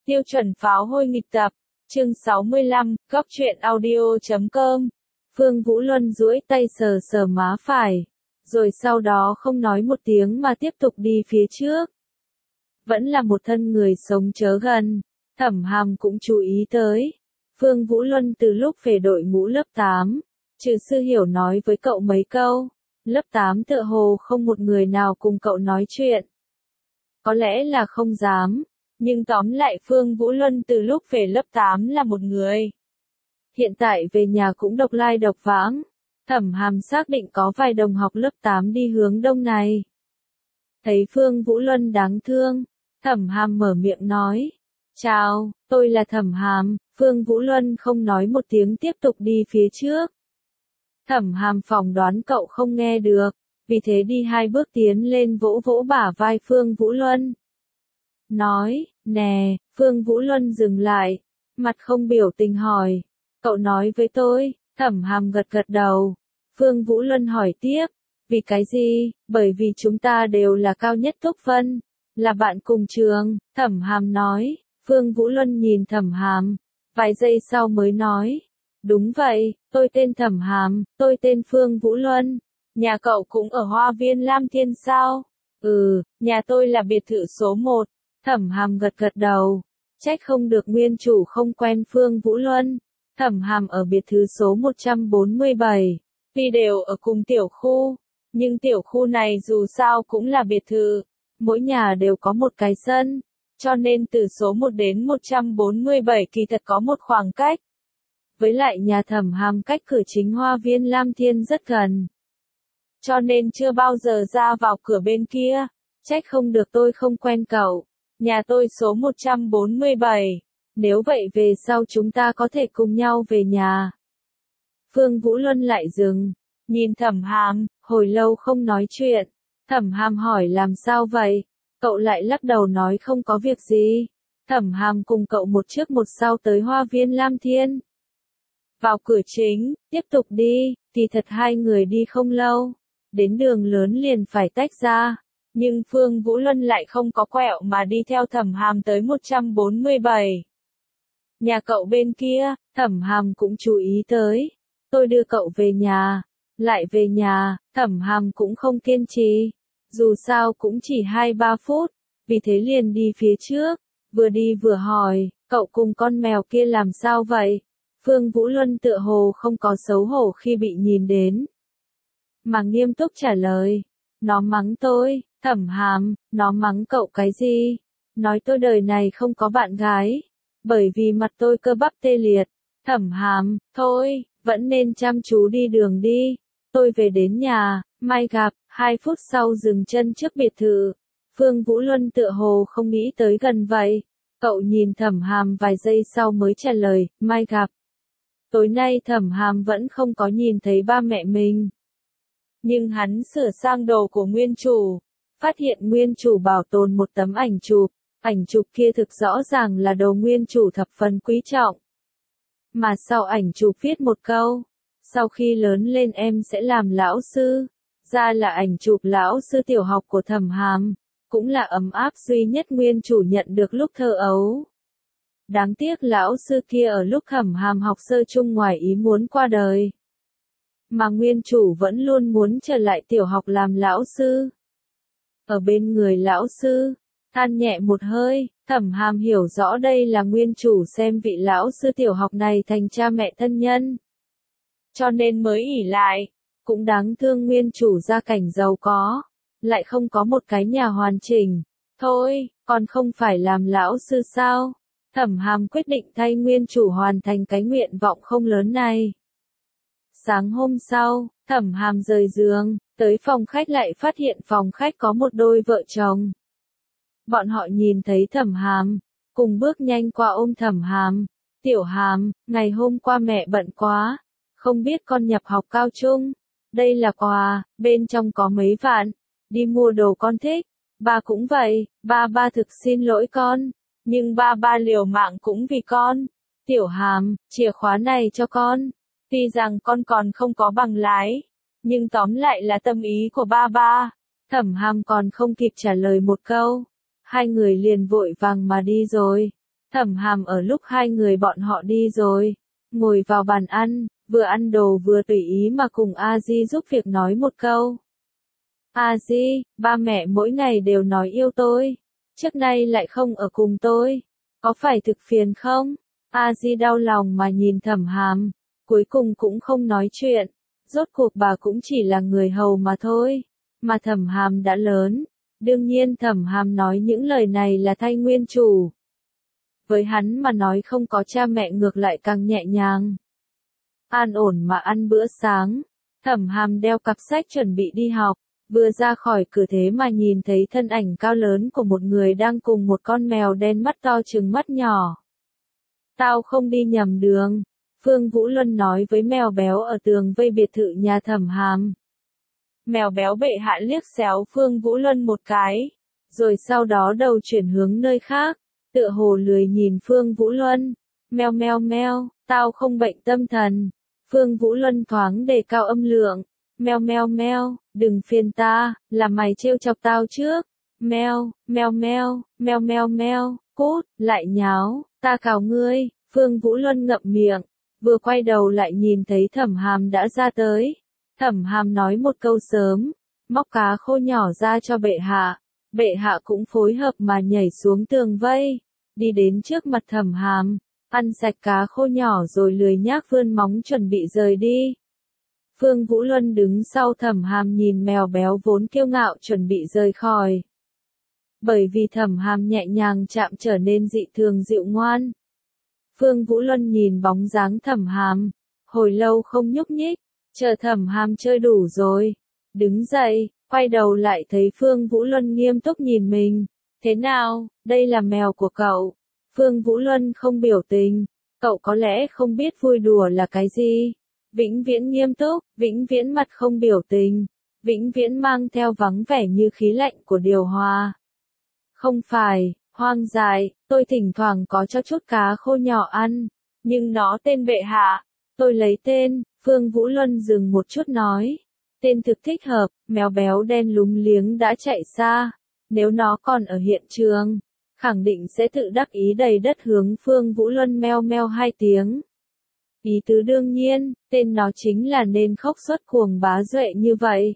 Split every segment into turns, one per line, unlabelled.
Tiêu chuẩn pháo hôi nghịch tập, chương 65, góc truyện audio.com. Phương Vũ Luân duỗi tay sờ sờ má phải, rồi sau đó không nói một tiếng mà tiếp tục đi phía trước. Vẫn là một thân người sống chớ gần, Thẩm Hàm cũng chú ý tới. Phương Vũ Luân từ lúc về đội ngũ lớp 8, Trừ Sư Hiểu nói với cậu mấy câu, lớp 8 tựa hồ không một người nào cùng cậu nói chuyện. Có lẽ là không dám. Nhưng tóm lại Phương Vũ Luân từ lúc về lớp 8 là một người. Hiện tại về nhà cũng độc lai độc vãng. Thẩm Hàm xác định có vài đồng học lớp 8 đi hướng đông này. Thấy Phương Vũ Luân đáng thương, Thẩm Hàm mở miệng nói. Chào, tôi là Thẩm Hàm. Phương Vũ Luân không nói một tiếng tiếp tục đi phía trước. Thẩm Hàm phỏng đoán cậu không nghe được, vì thế đi 2 bước tiến lên vỗ vỗ bả vai Phương Vũ Luân. Nói, nè, Phương Vũ Luân dừng lại, mặt không biểu tình hỏi, cậu nói với tôi. Thẩm Hàm gật gật đầu. Phương Vũ Luân hỏi tiếp, vì cái gì? Bởi vì chúng ta đều là cao nhất Túc Vân, là bạn cùng trường. Thẩm Hàm nói. Phương Vũ Luân nhìn Thẩm Hàm, vài giây sau mới nói, đúng vậy, tôi tên Thẩm Hàm, tôi tên Phương Vũ Luân. Nhà cậu cũng ở Hoa viên Lam Thiên sao? Ừ, nhà tôi là biệt thự số 1. Thẩm Hàm gật gật đầu, trách không được nguyên chủ không quen Phương Vũ Luân. Thẩm Hàm ở biệt thự số 147, tuy đều ở cùng tiểu khu, nhưng tiểu khu này dù sao cũng là biệt thự, mỗi nhà đều có một cái sân, cho nên từ số 1 đến 147 kỳ thật có một khoảng cách. Với lại nhà Thẩm Hàm cách cửa chính Hoa viên Lam Thiên rất gần, cho nên chưa bao giờ ra vào cửa bên kia, trách không được tôi không quen cậu. Nhà tôi số 147, nếu vậy về sau chúng ta có thể cùng nhau về nhà. Phương Vũ Luân lại dừng, nhìn Thẩm Hàm, hồi lâu không nói chuyện. Thẩm Hàm hỏi làm sao vậy? Cậu lại lắc đầu nói không có việc gì. Thẩm Hàm cùng cậu một trước một sau tới Hoa viên Lam Thiên. Vào cửa chính, tiếp tục đi, thì thật hai người đi không lâu. Đến đường lớn liền phải tách ra. Nhưng Phương Vũ Luân lại không có quẹo mà đi theo Thẩm Hàm tới 147. Nhà cậu bên kia, Thẩm Hàm cũng chú ý tới. Tôi đưa cậu về nhà. Lại về nhà, Thẩm Hàm cũng không kiên trì. Dù sao cũng chỉ 2-3 phút, vì thế liền đi phía trước. Vừa đi vừa hỏi, cậu cùng con mèo kia làm sao vậy? Phương Vũ Luân tựa hồ không có xấu hổ khi bị nhìn đến, mà nghiêm túc trả lời. Nó mắng tôi. Thẩm Hàm, nó mắng cậu cái gì? Nói tôi đời này không có bạn gái, bởi vì mặt tôi cơ bắp tê liệt. Thẩm Hàm, thôi, vẫn nên chăm chú đi đường đi. Tôi về đến nhà, mai gặp. 2 phút sau dừng chân trước biệt thự. Phương Vũ Luân tựa hồ không nghĩ tới gần vậy. Cậu nhìn Thẩm Hàm vài giây sau mới trả lời, mai gặp. Tối nay Thẩm Hàm vẫn không có nhìn thấy ba mẹ mình. Nhưng hắn sửa sang đồ của nguyên chủ. Phát hiện nguyên chủ bảo tồn một tấm ảnh chụp kia thực rõ ràng là đồ nguyên chủ thập phần quý trọng. Mà sau ảnh chụp viết một câu, sau khi lớn lên em sẽ làm lão sư, ra là ảnh chụp lão sư tiểu học của Thẩm Hàm, cũng là ấm áp duy nhất nguyên chủ nhận được lúc thơ ấu. Đáng tiếc lão sư kia ở lúc Thẩm Hàm học sơ chung ngoài ý muốn qua đời. Mà nguyên chủ vẫn luôn muốn trở lại tiểu học làm lão sư. Ở bên người lão sư, than nhẹ một hơi, Thẩm Hàm hiểu rõ đây là nguyên chủ xem vị lão sư tiểu học này thành cha mẹ thân nhân. Cho nên mới ỷ lại, cũng đáng thương nguyên chủ gia cảnh giàu có, lại không có một cái nhà hoàn chỉnh. Thôi, còn không phải làm lão sư sao? Thẩm Hàm quyết định thay nguyên chủ hoàn thành cái nguyện vọng không lớn này. Sáng hôm sau, Thẩm Hàm rời giường, tới phòng khách lại phát hiện phòng khách có một đôi vợ chồng. Bọn họ nhìn thấy Thẩm Hàm, cùng bước nhanh qua ôm Thẩm Hàm. Tiểu Hàm, ngày hôm qua mẹ bận quá, không biết con nhập học cao trung. Đây là quà, bên trong có mấy vạn, đi mua đồ con thích. Ba cũng vậy, ba thực xin lỗi con, nhưng ba liều mạng cũng vì con. Tiểu Hàm, chìa khóa này cho con. Tuy rằng con còn không có bằng lái, nhưng tóm lại là tâm ý của ba. Thẩm Hàm còn không kịp trả lời một câu, hai người liền vội vàng mà đi rồi. Thẩm Hàm ở lúc hai người bọn họ đi rồi, ngồi vào bàn ăn, vừa ăn đồ vừa tùy ý mà cùng A Di giúp việc nói một câu. A Di, ba mẹ mỗi ngày đều nói yêu tôi, trước nay lại không ở cùng tôi, có phải thực phiền không? A Di đau lòng mà nhìn Thẩm Hàm, cuối cùng cũng không nói chuyện, rốt cuộc bà cũng chỉ là người hầu mà thôi, mà Thẩm Hàm đã lớn, đương nhiên Thẩm Hàm nói những lời này là thay nguyên chủ. Với hắn mà nói không có cha mẹ ngược lại càng nhẹ nhàng. An ổn mà ăn bữa sáng, Thẩm Hàm đeo cặp sách chuẩn bị đi học, vừa ra khỏi cửa thế mà nhìn thấy thân ảnh cao lớn của một người đang cùng một con mèo đen mắt to trừng mắt nhỏ. Tao không đi nhầm đường, Phương Vũ Luân nói với mèo béo ở tường vây biệt thự nhà Thẩm Hàm. Mèo béo bệ hạ liếc xéo Phương Vũ Luân một cái, rồi sau đó đầu chuyển hướng nơi khác, tựa hồ lười nhìn Phương Vũ Luân. Meo meo meo, tao không bệnh tâm thần. Phương Vũ Luân thoáng đề cao âm lượng. Meo meo meo, đừng phiền ta, là mày trêu chọc tao trước. Meo, meo meo, meo meo meo, cút, lại nháo, ta cào ngươi. Phương Vũ Luân ngậm miệng, vừa quay đầu lại nhìn thấy Thẩm Hàm đã ra tới. Thẩm Hàm nói một câu sớm, móc cá khô nhỏ ra cho bệ hạ. Bệ hạ cũng phối hợp mà nhảy xuống tường vây, đi đến trước mặt Thẩm Hàm, ăn sạch cá khô nhỏ rồi lười nhác vươn móng chuẩn bị rời đi. Phương Vũ Luân đứng sau Thẩm Hàm nhìn mèo béo vốn kiêu ngạo chuẩn bị rời khỏi. Bởi vì Thẩm Hàm nhẹ nhàng chạm trở nên dị thường dịu ngoan. Phương Vũ Luân nhìn bóng dáng Thẩm Hàm, hồi lâu không nhúc nhích, chờ Thẩm Hàm chơi đủ rồi, đứng dậy, quay đầu lại thấy Phương Vũ Luân nghiêm túc nhìn mình. Thế nào, đây là mèo của cậu? Phương Vũ Luân không biểu tình, cậu có lẽ không biết vui đùa là cái gì. Vĩnh viễn nghiêm túc, vĩnh viễn mặt không biểu tình, vĩnh viễn mang theo vắng vẻ như khí lạnh của điều hòa. Không phải, hoang dại, tôi thỉnh thoảng có cho chút cá khô nhỏ ăn, nhưng nó tên bệ hạ, tôi lấy tên. Phương Vũ Luân dừng một chút nói. Tên thực thích hợp, mèo béo đen lúng liếng đã chạy xa. Nếu nó còn ở hiện trường, khẳng định sẽ tự đắc ý đầy đất hướng Phương Vũ Luân meo meo hai tiếng. Ý tứ đương nhiên, tên nó chính là nên khóc xuất cuồng bá duệ như vậy.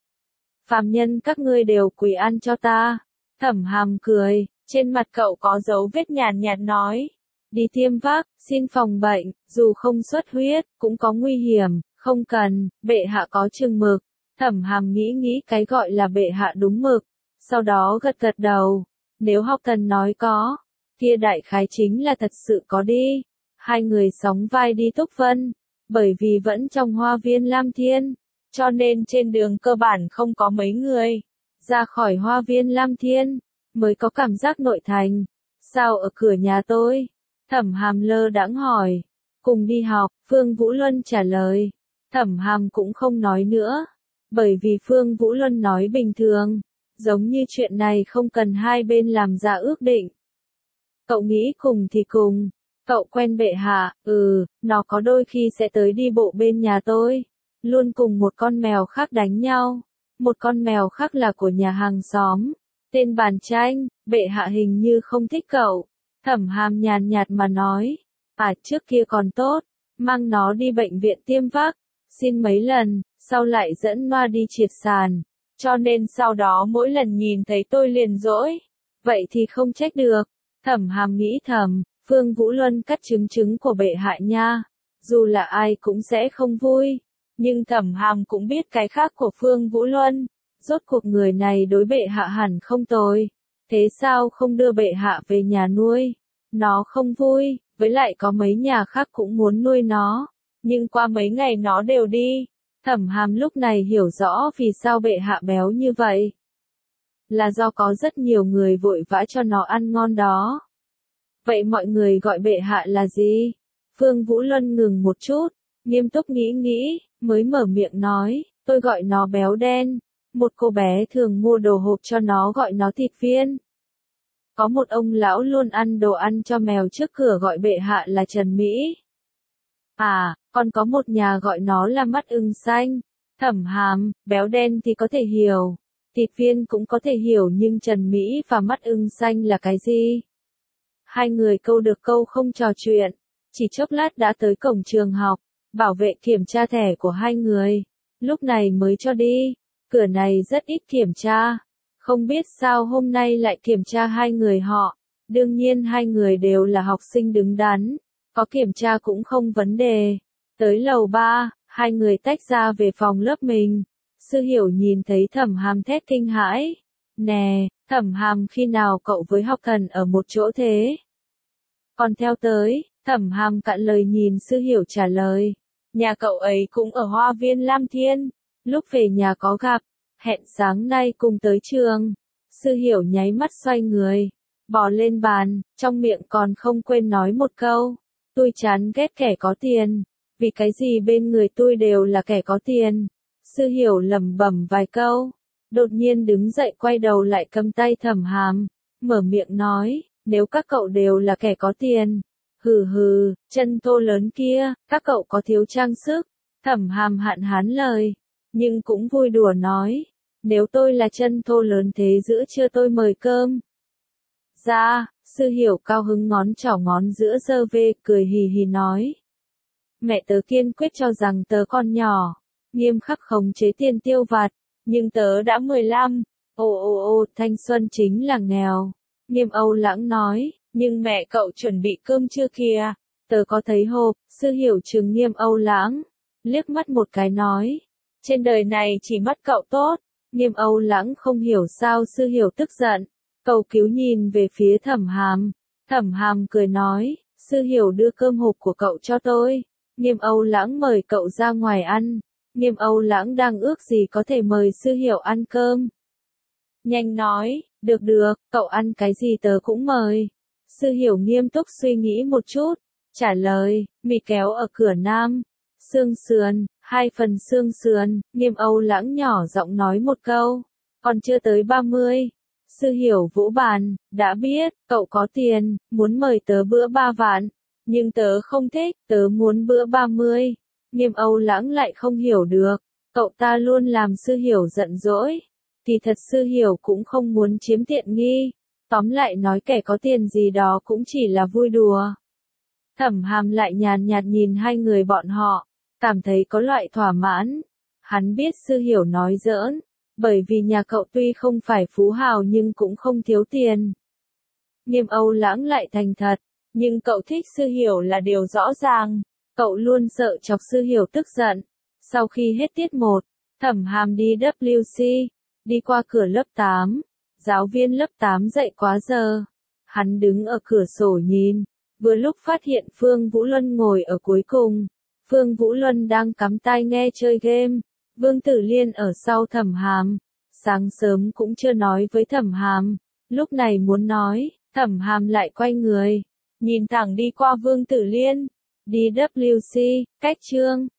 Phàm nhân các ngươi đều quỳ ăn cho ta. Thẩm Hàm cười, trên mặt cậu có dấu vết nhàn nhạt nói. Đi tiêm vác, xin phòng bệnh, dù không xuất huyết, cũng có nguy hiểm, không cần, bệ hạ có chừng mực. Thẩm Hàm nghĩ cái gọi là bệ hạ đúng mực, sau đó gật gật đầu. Nếu học thần nói có, kia đại khái chính là thật sự có đi. Hai người sóng vai đi Túc Vân, bởi vì vẫn trong hoa viên Lam Thiên, cho nên trên đường cơ bản không có mấy người. Ra khỏi hoa viên Lam Thiên, mới có cảm giác nội thành. Sao ở cửa nhà tôi? Thẩm Hàm lơ đãng hỏi. Cùng đi học, Phương Vũ Luân trả lời. Thẩm Hàm cũng không nói nữa, bởi vì Phương Vũ Luân nói bình thường, giống như chuyện này không cần hai bên làm ra ước định. Cậu nghĩ cùng thì cùng, cậu quen bệ hạ, nó có đôi khi sẽ tới đi bộ bên nhà tôi, luôn cùng một con mèo khác đánh nhau, một con mèo khác là của nhà hàng xóm, tên Bàn Tranh, bệ hạ hình như không thích cậu. Thẩm Hàm nhàn nhạt mà nói, trước kia còn tốt, mang nó đi bệnh viện tiêm vác, xin mấy lần, sau lại dẫn Noa đi triệt sàn, cho nên sau đó mỗi lần nhìn thấy tôi liền dỗi, vậy thì không trách được. Thẩm Hàm nghĩ thầm, Phương Vũ Luân cắt trứng của bệ hạ nha, dù là ai cũng sẽ không vui, nhưng Thẩm Hàm cũng biết cái khác của Phương Vũ Luân, rốt cuộc người này đối bệ hạ hẳn không tồi, thế sao không đưa bệ hạ về nhà nuôi? Nó không vui, với lại có mấy nhà khác cũng muốn nuôi nó, nhưng qua mấy ngày nó đều đi. Thẩm Hàm lúc này hiểu rõ vì sao bệ hạ béo như vậy. Là do có rất nhiều người vội vã cho nó ăn ngon đó. Vậy mọi người gọi bệ hạ là gì? Phương Vũ Luân ngừng một chút, nghiêm túc nghĩ, mới mở miệng nói, tôi gọi nó béo đen. Một cô bé thường mua đồ hộp cho nó gọi nó thịt viên. Có một ông lão luôn ăn đồ ăn cho mèo trước cửa gọi bệ hạ là Trần Mỹ. Còn có một nhà gọi nó là mắt ưng xanh. Thẩm Hàm, béo đen thì có thể hiểu, thịt viên cũng có thể hiểu, nhưng Trần Mỹ và mắt ưng xanh là cái gì? Hai người câu được câu không trò chuyện, chỉ chốc lát đã tới cổng trường học, bảo vệ kiểm tra thẻ của hai người, lúc này mới cho đi, cửa này rất ít kiểm tra, không biết sao hôm nay lại kiểm tra hai người họ, đương nhiên hai người đều là học sinh đứng đắn, có kiểm tra cũng không vấn đề. Tới lầu 3, hai người tách ra về phòng lớp mình, Sư Hiểu nhìn thấy Thẩm Hàm thét kinh hãi, nè, Thẩm Hàm khi nào cậu với học thần ở một chỗ thế? Còn theo tới, Thẩm Hàm cạn lời nhìn Sư Hiểu trả lời, nhà cậu ấy cũng ở Hoa viên Lam Thiên, lúc về nhà có gặp, hẹn sáng nay cùng tới trường. Sư Hiểu nháy mắt xoay người, bò lên bàn, trong miệng còn không quên nói một câu, tôi chán ghét kẻ có tiền, vì cái gì bên người tôi đều là kẻ có tiền. Sư Hiểu lẩm bẩm vài câu, đột nhiên đứng dậy quay đầu lại cầm tay Thẩm Hàm, mở miệng nói, nếu các cậu đều là kẻ có tiền, hừ hừ, chân tô lớn kia, các cậu có thiếu trang sức. Thẩm Hàm hạn hán lời, nhưng cũng vui đùa nói, nếu tôi là chân tô lớn thế giữa trưa tôi mời cơm. Ra, Sư Hiểu cao hứng ngón trỏ ngón giữa giơ về, cười hì hì nói. Mẹ tớ kiên quyết cho rằng tớ còn nhỏ, nghiêm khắc khống chế tiền tiêu vặt, nhưng tớ đã 15, thanh xuân chính là nghèo. Nghiêm Âu Lãng nói, nhưng mẹ cậu chuẩn bị cơm trưa kìa, tớ có thấy hộp. Sư Hiểu trừng Nghiêm Âu Lãng, liếc mắt một cái nói, trên đời này chỉ mắt cậu tốt. Nghiêm Âu Lãng không hiểu sao Sư Hiểu tức giận, cầu cứu nhìn về phía Thẩm Hàm. Thẩm Hàm cười nói, Sư Hiểu đưa cơm hộp của cậu cho tôi. Nghiêm Âu Lãng mời cậu ra ngoài ăn. Nghiêm Âu Lãng đang ước gì có thể mời Sư Hiểu ăn cơm. Nhanh nói, được được, cậu ăn cái gì tớ cũng mời. Sư Hiểu nghiêm túc suy nghĩ một chút, trả lời, mì kéo ở cửa Nam, xương sườn, 2 phần xương sườn. Nghiêm Âu Lãng nhỏ giọng nói một câu, còn chưa tới 30. Sư Hiểu vỗ bàn, đã biết, cậu có tiền, muốn mời tớ bữa 3 vạn, nhưng tớ không thích, tớ muốn bữa 30. Nghiêm Âu Lãng lại không hiểu được, cậu ta luôn làm Sư Hiểu giận dỗi. Kỳ thật Sư Hiểu cũng không muốn chiếm tiện nghi, tóm lại nói kẻ có tiền gì đó cũng chỉ là vui đùa. Thẩm Hàm lại nhàn nhạt nhìn hai người bọn họ, cảm thấy có loại thỏa mãn. Hắn biết Sư Hiểu nói giỡn, bởi vì nhà cậu tuy không phải phú hào nhưng cũng không thiếu tiền. Nghiêm Âu Lãng lại thành thật, nhưng cậu thích Sư Hiểu là điều rõ ràng, cậu luôn sợ chọc Sư Hiểu tức giận. Sau khi hết tiết 1, Thẩm Hàm đi WC, đi qua cửa lớp 8, giáo viên lớp 8 dậy quá giờ. Hắn đứng ở cửa sổ nhìn, vừa lúc phát hiện Phương Vũ Luân ngồi ở cuối cùng. Phương Vũ Luân đang cắm tai nghe chơi game, Vương Tử Liên ở sau Thẩm Hàm. Sáng sớm cũng chưa nói với Thẩm Hàm, lúc này muốn nói, Thẩm Hàm lại quay người, nhìn thẳng đi qua Vương Tử Liên, đi WC, cách chương.